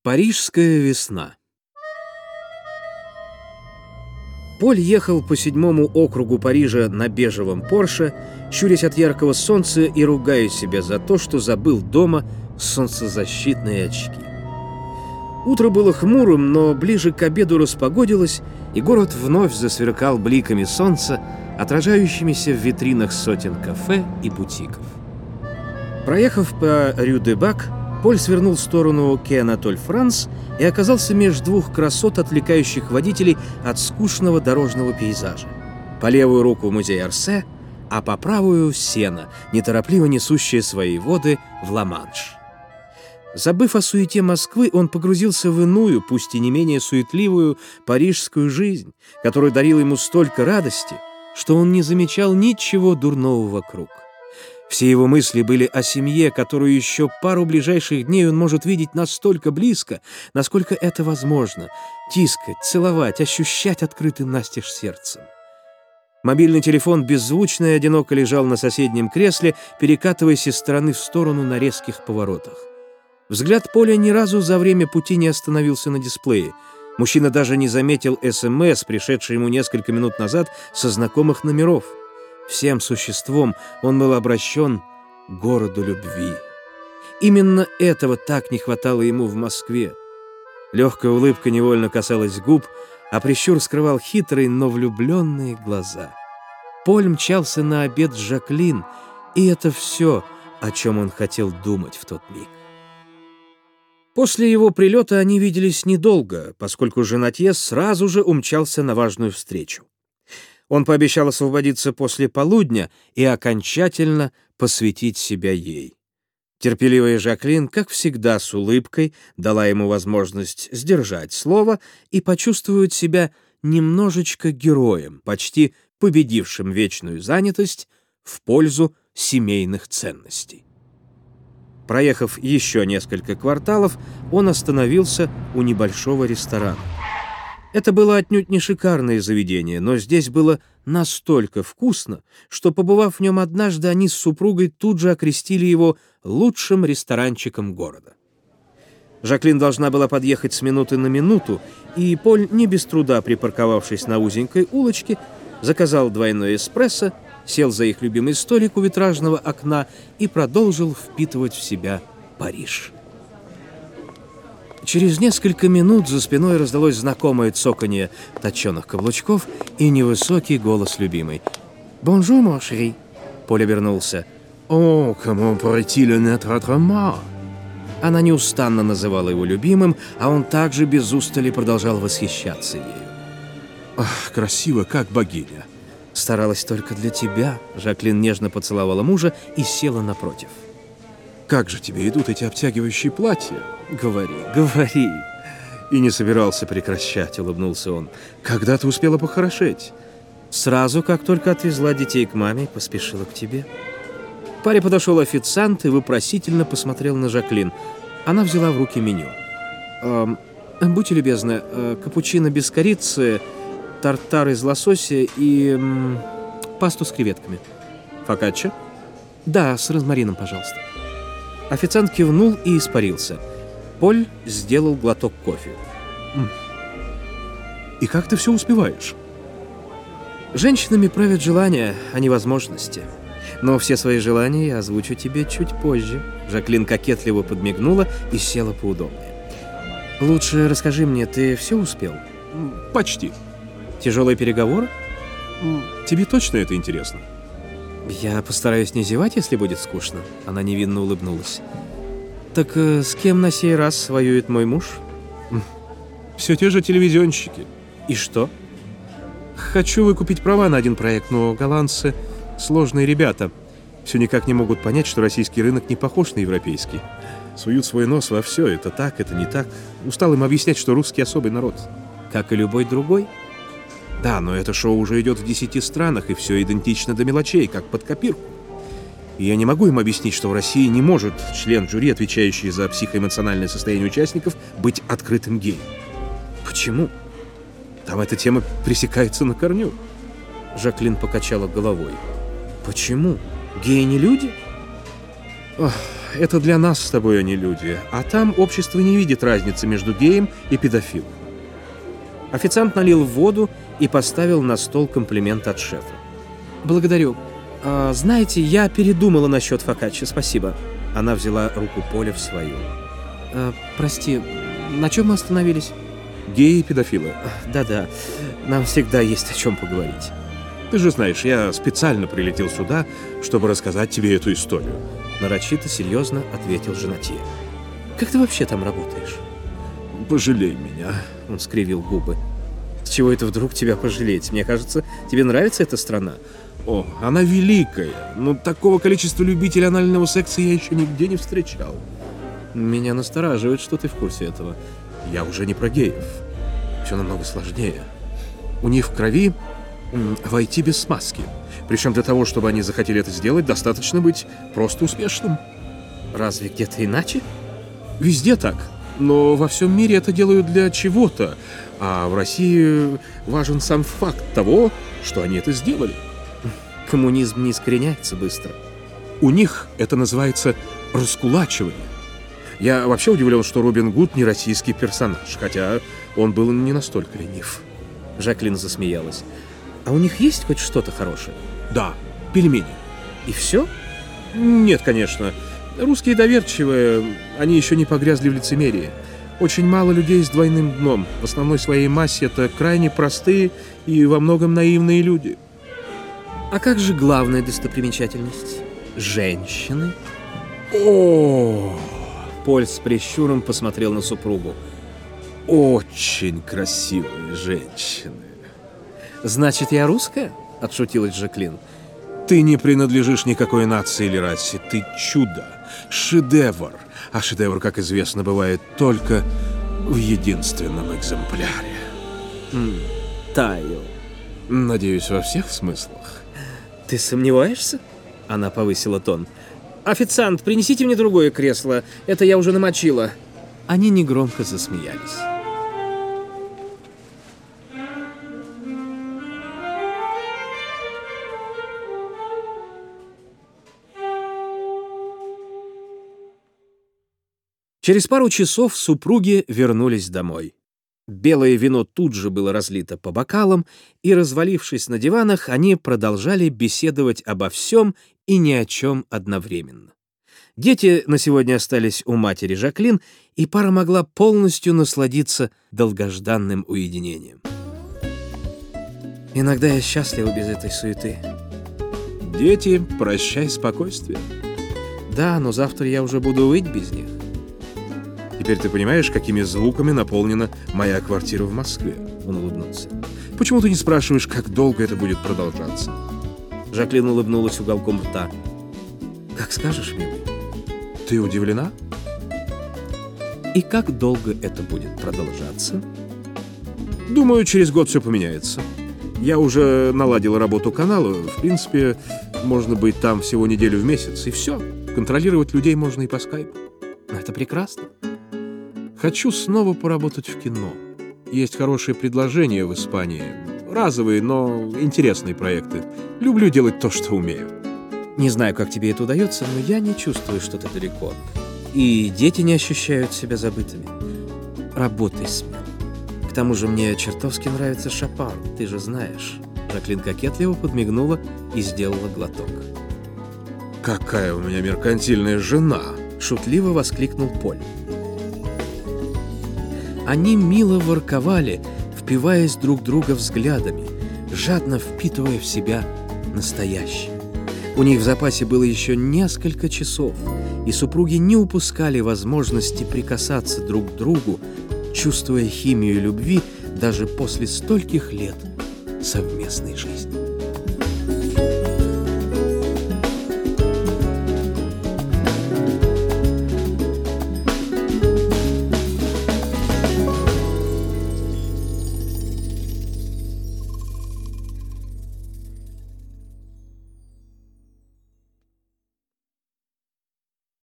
Парижская весна. Поль ехал по 7-му округу Парижа на бежевом Порше, щурясь от яркого солнца и ругая себя за то, что забыл дома солнцезащитные очки. Утро было хмурым, но ближе к обеду распогодилось, и город вновь засверкал бликами солнца, отражающимися в витринах сотен кафе и бутиков. Проехав по Рю-де-Бак, Поль свернул в сторону Кей-Анатоль-Франс и оказался между двух красот, отвлекающих водителей от скучного дорожного пейзажа. По левую руку музей Орсе, а по правую — Сена, неторопливо несущая свои воды в Ла-Манш. Забыв о суете Москвы, он погрузился в иную, пусть и не менее суетливую, парижскую жизнь, которая дарила ему столько радости, что он не замечал ничего дурного вокруг. Все его мысли были о семье, которую еще пару ближайших дней он может видеть настолько близко, насколько это возможно, тискать, целовать, ощущать открытым настежь сердцем. Мобильный телефон беззвучно и одиноко лежал на соседнем кресле, перекатываясь из стороны в сторону на резких поворотах. Взгляд Поля ни разу за время пути не остановился на дисплее. Мужчина даже не заметил СМС, пришедший ему несколько минут назад со знакомых номеров. Всем существом он был обращен к городу любви. Именно этого так не хватало ему в Москве. Легкая улыбка невольно касалась губ, а прищур скрывал хитрые, но влюбленные глаза. Поль мчался на обед с Жаклин, и это все, о чем он хотел думать в тот миг. После его прилета они виделись недолго, поскольку Женатье сразу же умчался на важную встречу. Он пообещал освободиться после полудня и окончательно посвятить себя ей. Терпеливая Жаклин, как всегда, с улыбкой дала ему возможность сдержать слово и почувствовать себя немножечко героем, почти победившим вечную занятость в пользу семейных ценностей. Проехав еще несколько кварталов, он остановился у небольшого ресторана. Это было отнюдь не шикарное заведение, но здесь было настолько вкусно, что, побывав в нем однажды, они с супругой тут же окрестили его лучшим ресторанчиком города. Жаклин должна была подъехать с минуты на минуту, и Поль, не без труда припарковавшись на узенькой улочке, заказал двойной эспрессо, сел за их любимый столик у витражного окна и продолжил впитывать в себя Париж. Через несколько минут за спиной раздалось знакомое цоканье точеных каблучков и невысокий голос любимой. «Бонжур, мон шери!» Поль обернулся. «О, comment pourrait-il en être autrement?» Она неустанно называла его любимым, а он также без устали продолжал восхищаться ею. «Ах, красиво, как богиня!» «Старалась только для тебя», — Жаклин нежно поцеловала мужа и села напротив. «Как же тебе идут эти обтягивающие платья?» «Говори, говори». «И не собирался прекращать», — улыбнулся он. «Когда ты успела похорошеть?» «Сразу, как только отвезла детей к маме, поспешила к тебе». К паре подошел официант и вопросительно посмотрел на Жаклин. Она взяла в руки меню. «Будьте любезны, капучино без корицы, тартар из лосося и пасту с креветками». «Фокаччо?» «Да, с розмарином, пожалуйста». Официант кивнул и испарился. Поль сделал глоток кофе. «И как ты все успеваешь?» «Женщинами правят желания, а не возможности. Но все свои желания я озвучу тебе чуть позже». Жаклин кокетливо подмигнула и села поудобнее. «Лучше расскажи мне, ты все успел?» «Почти». «Тяжелые переговоры?» «Тебе точно это интересно?» «Я постараюсь не зевать, если будет скучно». Она невинно улыбнулась. «Так с кем на сей раз воюет мой муж?» «Все те же телевизионщики». «И что?» «Хочу выкупить права на один проект, но голландцы — сложные ребята. Все никак не могут понять, что российский рынок не похож на европейский. Суют свой нос во все, это так, это не так. Устал им объяснять, что русский особый народ». «Как и любой другой?» «Да, но это шоу уже идет в 10 странах, и все идентично до мелочей, как под копирку. И я не могу им объяснить, что в России не может член жюри, отвечающий за психоэмоциональное состояние участников, быть открытым геем». «Почему?» «Там эта тема пресекается на корню». Жаклин покачала головой. «Почему? Геи не люди?» это для нас с тобой они люди, а там общество не видит разницы между геем и педофилом. Официант налил воду и поставил на стол комплимент от шефа. «Благодарю. Знаете, я передумала насчет фокаччи, спасибо». Она взяла руку Поля в свою. «Прости, на чем мы остановились?» Геи и педофилы. «Да-да, нам всегда есть о чем поговорить». Ты же знаешь, я специально прилетел сюда, чтобы рассказать тебе эту историю. Нарочито серьезно ответил Женатье. «Как ты вообще там работаешь?» Пожалей меня. Он скривил губы. «С чего это вдруг тебя пожалеть? Мне кажется, тебе нравится эта страна?» О, она великая, но такого количества любителей анального секса я еще нигде не встречал. Меня настораживает, что ты в курсе этого. Я уже не про геев. Все намного сложнее. У них в крови войти без смазки. Причем для того, чтобы они захотели это сделать, достаточно быть просто успешным. Разве где-то иначе? Везде так. Но во всем мире это делают для чего-то. А в России важен сам факт того, что они это сделали. Коммунизм не искореняется быстро. У них это называется раскулачивание. Я вообще удивлен, что Робин Гуд не российский персонаж, хотя он был не настолько ленив. Жаклин засмеялась. А у них есть хоть что-то хорошее? Да, пельмени. И все? Нет, конечно. Русские доверчивые, они еще не погрязли в лицемерии. Очень мало людей с двойным дном. В основной своей массе это крайне простые и во многом наивные люди. А как же главная достопримечательность? Женщины? О, Поль с прищуром посмотрел на супругу. очень красивые женщины. «Значит, я русская?» — отшутилась Жаклин. Ты не принадлежишь никакой нации или расе. Ты чудо, шедевр. А шедевр, как известно, бывает только в единственном экземпляре. Таю. Надеюсь, во всех смыслах. Ты сомневаешься? Она повысила тон. «Официант, принесите мне другое кресло. Это я уже намочила». Они негромко засмеялись. Через пару часов супруги вернулись домой. Белое вино тут же было разлито по бокалам, и, развалившись на диванах, они продолжали беседовать обо всем и ни о чем одновременно. Дети на сегодня остались у матери Жаклин, и пара могла полностью насладиться долгожданным уединением. «Иногда я счастлива без этой суеты». Дети, прощай спокойствие. «Да, но завтра я уже буду выть без них». Теперь ты понимаешь, какими звуками наполнена моя квартира в Москве?» Он улыбнулся. «Почему ты не спрашиваешь, как долго это будет продолжаться?» Жаклин улыбнулась уголком рта. «Как скажешь, милый». Ты удивлена? «И как долго это будет продолжаться?» Думаю, через год все поменяется. Я уже наладил работу канала. В принципе, можно быть там всего неделю в месяц, и все. Контролировать людей можно и по скайпу. Это прекрасно. Хочу снова поработать в кино. Есть хорошие предложения в Испании. Разовые, но интересные проекты. Люблю делать то, что умею. Не знаю, как тебе это удается, но я не чувствую, что ты далеко. И дети не ощущают себя забытыми. Работай смело. К тому же мне чертовски нравится Шопен, ты же знаешь. Жаклин кокетливо подмигнула и сделала глоток. «Какая у меня меркантильная жена!» — шутливо воскликнул Поль. Они мило ворковали, впиваясь друг друга взглядами, жадно впитывая в себя настоящее. У них в запасе было еще несколько часов, и супруги не упускали возможности прикасаться друг к другу, чувствуя химию любви даже после стольких лет совместной жизни.